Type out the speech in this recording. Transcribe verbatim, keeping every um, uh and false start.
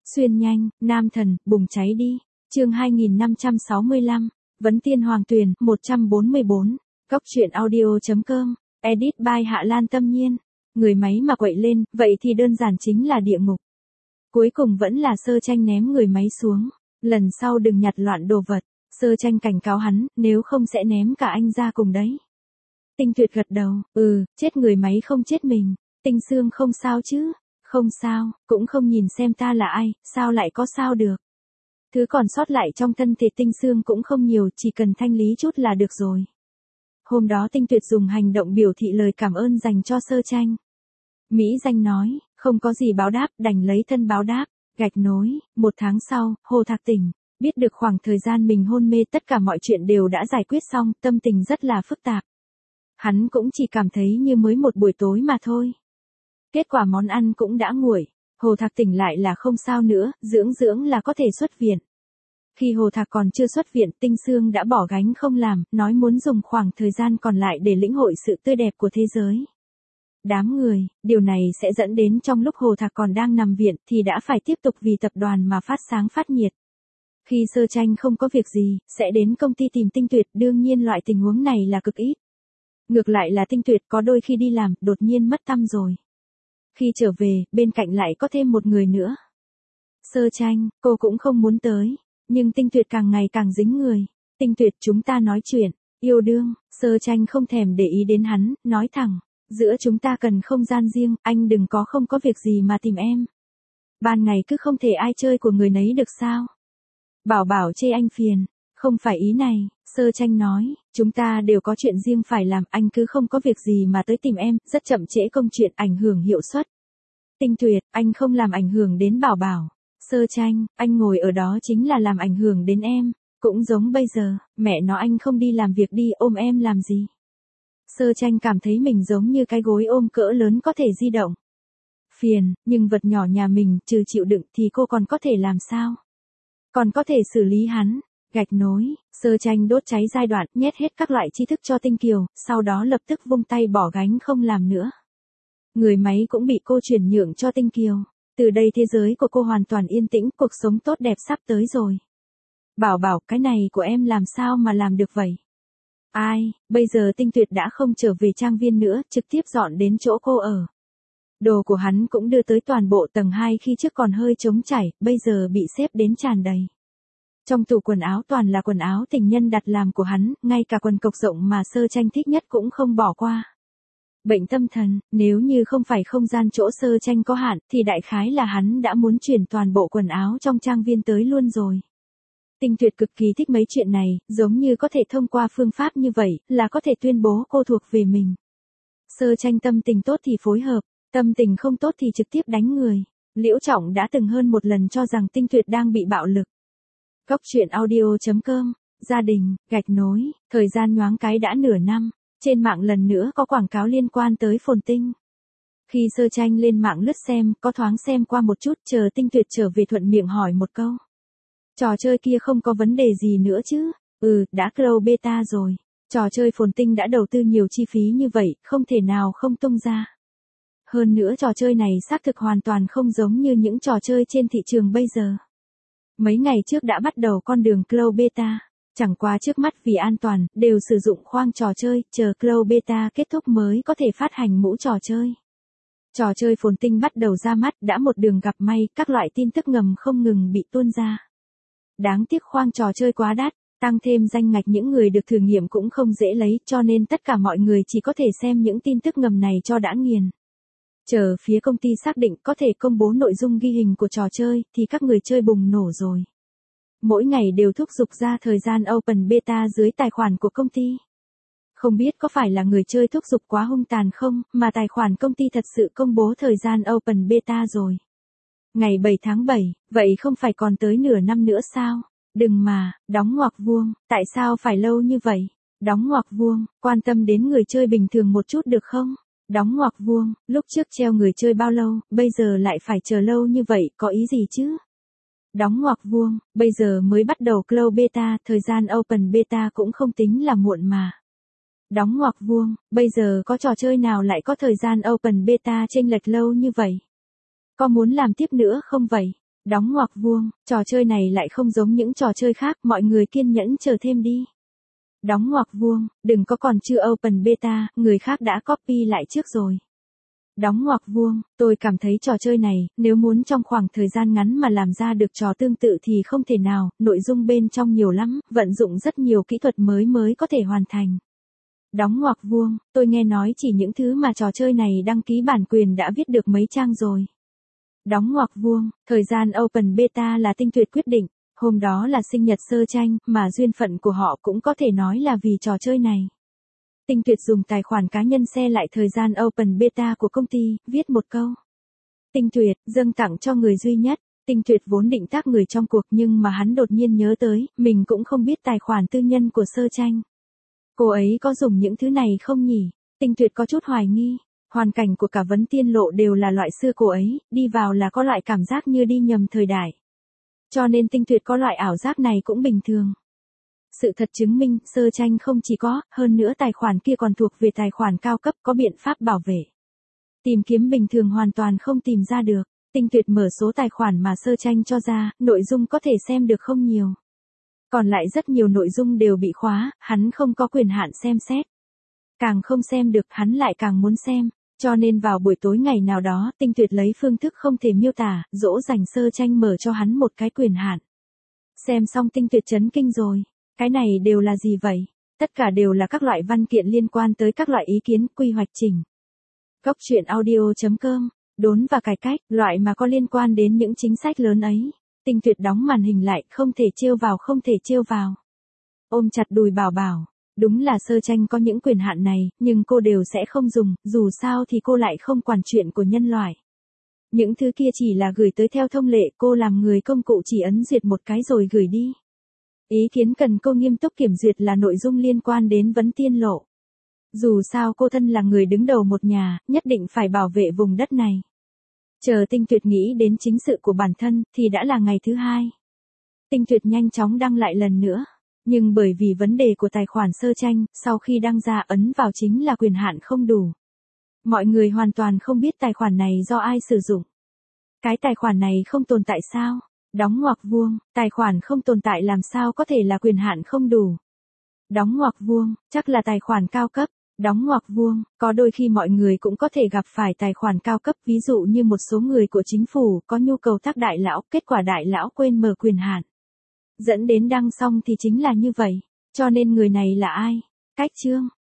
Xuyên nhanh, nam thần, bùng cháy đi. Chương hai nghìn năm trăm sáu mươi lăm, Vấn Tiên Hoàng Tuyền, một trăm bốn mươi bốn. Góc truyện audio.com, edit by Hạ Lan Tâm Nhiên. Người máy mà quậy lên, vậy thì đơn giản chính là địa ngục. Cuối cùng vẫn là Sơ Tranh ném người máy xuống. Lần sau đừng nhặt loạn đồ vật. Sơ Tranh cảnh cáo hắn, nếu không sẽ ném cả anh ra cùng đấy. Tinh Tuyệt gật đầu, ừ, chết người máy không chết mình. Tinh Sương không sao chứ? Không sao, cũng không nhìn xem ta là ai, sao lại có sao được. Thứ còn sót lại trong thân thể Tinh Sương cũng không nhiều, chỉ cần thanh lý chút là được rồi. Hôm đó Tinh Tuyệt dùng hành động biểu thị lời cảm ơn dành cho Sơ Tranh. Mỹ Danh nói, không có gì báo đáp, đành lấy thân báo đáp. Gạch nối, một tháng sau, Hồ Thạc tỉnh, biết được khoảng thời gian mình hôn mê tất cả mọi chuyện đều đã giải quyết xong, tâm tình rất là phức tạp. Hắn cũng chỉ cảm thấy như mới một buổi tối mà thôi. Kết quả món ăn cũng đã nguội, Hồ Thạc tỉnh lại là không sao nữa, dưỡng dưỡng là có thể xuất viện. Khi Hồ Thạc còn chưa xuất viện, Tinh Sương đã bỏ gánh không làm, nói muốn dùng khoảng thời gian còn lại để lĩnh hội sự tươi đẹp của thế giới. Đám người, điều này sẽ dẫn đến trong lúc Hồ Thạc còn đang nằm viện thì đã phải tiếp tục vì tập đoàn mà phát sáng phát nhiệt. Khi Sơ Tranh không có việc gì, sẽ đến công ty tìm Tinh Tuyệt, đương nhiên loại tình huống này là cực ít. Ngược lại là Tinh Tuyệt có đôi khi đi làm, đột nhiên mất tăm rồi. Khi trở về, bên cạnh lại có thêm một người nữa. Sơ Tranh, cô cũng không muốn tới, nhưng Tinh Tuyệt càng ngày càng dính người. Tinh Tuyệt, chúng ta nói chuyện, yêu đương. Sơ Tranh không thèm để ý đến hắn, nói thẳng, giữa chúng ta cần không gian riêng, anh đừng có không có việc gì mà tìm em. Ban ngày cứ không thể ai chơi của người nấy được sao? Bảo Bảo chê anh phiền, không phải ý này. Sơ Tranh nói, chúng ta đều có chuyện riêng phải làm, anh cứ không có việc gì mà tới tìm em, rất chậm trễ công chuyện, ảnh hưởng hiệu suất. Tinh Tuyệt, anh không làm ảnh hưởng đến Bảo Bảo. Sơ Tranh, anh ngồi ở đó chính là làm ảnh hưởng đến em, cũng giống bây giờ, mẹ nó anh không đi làm việc đi, ôm em làm gì. Sơ Tranh cảm thấy mình giống như cái gối ôm cỡ lớn có thể di động. Phiền, nhưng vật nhỏ nhà mình, trừ chịu đựng thì cô còn có thể làm sao? Còn có thể xử lý hắn. Gạch nối, Sơ Tranh đốt cháy giai đoạn, nhét hết các loại tri thức cho Tinh Kiều, sau đó lập tức vung tay bỏ gánh không làm nữa. Người máy cũng bị cô chuyển nhượng cho Tinh Kiều. Từ đây thế giới của cô hoàn toàn yên tĩnh, cuộc sống tốt đẹp sắp tới rồi. Bảo Bảo, cái này của em làm sao mà làm được vậy? Ai, bây giờ Tinh Tuyệt đã không trở về trang viên nữa, trực tiếp dọn đến chỗ cô ở. Đồ của hắn cũng đưa tới toàn bộ tầng hai khi trước còn hơi trống trải, bây giờ bị xếp đến tràn đầy. Trong tủ quần áo toàn là quần áo tình nhân đặt làm của hắn, ngay cả quần cộc rộng mà Sơ Tranh thích nhất cũng không bỏ qua. Bệnh tâm thần, nếu như không phải không gian chỗ Sơ Tranh có hạn, thì đại khái là hắn đã muốn chuyển toàn bộ quần áo trong trang viên tới luôn rồi. Tinh Tuyệt cực kỳ thích mấy chuyện này, giống như có thể thông qua phương pháp như vậy, là có thể tuyên bố cô thuộc về mình. Sơ Tranh tâm tình tốt thì phối hợp, tâm tình không tốt thì trực tiếp đánh người. Liễu Trọng đã từng hơn một lần cho rằng Tinh Tuyệt đang bị bạo lực. Góc truyện audio.com, gia đình, gạch nối, thời gian nhoáng cái đã nửa năm, trên mạng lần nữa có quảng cáo liên quan tới Phồn Tinh. Khi Sơ Tranh lên mạng lướt xem, có thoáng xem qua một chút, chờ Tinh Tuyệt trở về thuận miệng hỏi một câu. Trò chơi kia không có vấn đề gì nữa chứ? Ừ, đã close beta rồi. Trò chơi Phồn Tinh đã đầu tư nhiều chi phí như vậy, không thể nào không tung ra. Hơn nữa trò chơi này xác thực hoàn toàn không giống như những trò chơi trên thị trường bây giờ. Mấy ngày trước đã bắt đầu con đường close beta, chẳng qua trước mắt vì an toàn, đều sử dụng khoang trò chơi, chờ close beta kết thúc mới có thể phát hành mũ trò chơi. Trò chơi Phồn Tinh bắt đầu ra mắt đã một đường gặp may, các loại tin tức ngầm không ngừng bị tuôn ra. Đáng tiếc khoang trò chơi quá đắt, tăng thêm danh ngạch những người được thử nghiệm cũng không dễ lấy, cho nên tất cả mọi người chỉ có thể xem những tin tức ngầm này cho đã nghiền. Chờ phía công ty xác định có thể công bố nội dung ghi hình của trò chơi, thì các người chơi bùng nổ rồi. Mỗi ngày đều thúc giục ra thời gian open beta dưới tài khoản của công ty. Không biết có phải là người chơi thúc giục quá hung tàn không, mà tài khoản công ty thật sự công bố thời gian open beta rồi. Ngày bảy tháng bảy, vậy không phải còn tới nửa năm nữa sao? Đừng mà, đóng ngoặc vuông, tại sao phải lâu như vậy? Đóng ngoặc vuông, quan tâm đến người chơi bình thường một chút được không? Đóng ngoặc vuông, lúc trước treo người chơi bao lâu, bây giờ lại phải chờ lâu như vậy, có ý gì chứ? Đóng ngoặc vuông, bây giờ mới bắt đầu close beta, thời gian open beta cũng không tính là muộn mà. Đóng ngoặc vuông, bây giờ có trò chơi nào lại có thời gian open beta chênh lệch lâu như vậy? Có muốn làm tiếp nữa không vậy? Đóng ngoặc vuông, trò chơi này lại không giống những trò chơi khác, mọi người kiên nhẫn chờ thêm đi. Đóng ngoặc vuông, đừng có còn chưa open beta, người khác đã copy lại trước rồi. Đóng ngoặc vuông, tôi cảm thấy trò chơi này, nếu muốn trong khoảng thời gian ngắn mà làm ra được trò tương tự thì không thể nào, nội dung bên trong nhiều lắm, vận dụng rất nhiều kỹ thuật mới mới có thể hoàn thành. Đóng ngoặc vuông, tôi nghe nói chỉ những thứ mà trò chơi này đăng ký bản quyền đã viết được mấy trang rồi. Đóng ngoặc vuông, thời gian open beta là Tinh Tuyệt quyết định, hôm đó là sinh nhật Sơ Tranh, mà duyên phận của họ cũng có thể nói là vì trò chơi này. Tinh Tuyệt dùng tài khoản cá nhân xe lại thời gian open beta của công ty, viết một câu. Tinh Tuyệt, dâng tặng cho người duy nhất. Tinh Tuyệt vốn định tag người trong cuộc nhưng mà hắn đột nhiên nhớ tới, mình cũng không biết tài khoản tư nhân của Sơ Tranh. Cô ấy có dùng những thứ này không nhỉ? Tinh Tuyệt có chút hoài nghi. Hoàn cảnh của cả Vấn Tiên Lộ đều là loại xưa cô ấy, đi vào là có loại cảm giác như đi nhầm thời đại. Cho nên Tinh Tuyệt có loại ảo giác này cũng bình thường. Sự thật chứng minh, Sơ Tranh không chỉ có, hơn nữa tài khoản kia còn thuộc về tài khoản cao cấp có biện pháp bảo vệ. Tìm kiếm bình thường hoàn toàn không tìm ra được. Tinh Tuyệt mở số tài khoản mà Sơ Tranh cho ra, nội dung có thể xem được không nhiều. Còn lại rất nhiều nội dung đều bị khóa, hắn không có quyền hạn xem xét. Càng không xem được, hắn lại càng muốn xem. Cho nên vào buổi tối ngày nào đó, Tinh Tuyệt lấy phương thức không thể miêu tả, dỗ dành Sơ Tranh mở cho hắn một cái quyền hạn. Xem xong Tinh Tuyệt chấn kinh rồi. Cái này đều là gì vậy? Tất cả đều là các loại văn kiện liên quan tới các loại ý kiến, quy hoạch chỉnh. Góc truyện audio chấm com, đốn và cải cách, loại mà có liên quan đến những chính sách lớn ấy. Tinh Tuyệt đóng màn hình lại, không thể trêu vào không thể trêu vào. Ôm chặt đùi bảo bảo. Đúng là Sơ Tranh có những quyền hạn này, nhưng cô đều sẽ không dùng, dù sao thì cô lại không quản chuyện của nhân loại. Những thứ kia chỉ là gửi tới theo thông lệ, cô làm người công cụ chỉ ấn duyệt một cái rồi gửi đi. Ý kiến cần cô nghiêm túc kiểm duyệt là nội dung liên quan đến Vấn Tiên Lộ. Dù sao cô thân là người đứng đầu một nhà, nhất định phải bảo vệ vùng đất này. Chờ Tinh Tuyệt nghĩ đến chính sự của bản thân, thì đã là ngày thứ hai. Tinh Tuyệt nhanh chóng đăng lại lần nữa. Nhưng bởi vì vấn đề của tài khoản Sơ Tranh, sau khi đăng ra ấn vào chính là quyền hạn không đủ. Mọi người hoàn toàn không biết tài khoản này do ai sử dụng. Cái tài khoản này không tồn tại sao? Đóng ngoặc vuông, tài khoản không tồn tại làm sao có thể là quyền hạn không đủ. Đóng ngoặc vuông, chắc là tài khoản cao cấp. Đóng ngoặc vuông, có đôi khi mọi người cũng có thể gặp phải tài khoản cao cấp, ví dụ như một số người của chính phủ có nhu cầu tag đại lão, kết quả đại lão quên mở quyền hạn. Dẫn đến đăng xong thì chính là như vậy. Cho nên người này là ai? Cách chương.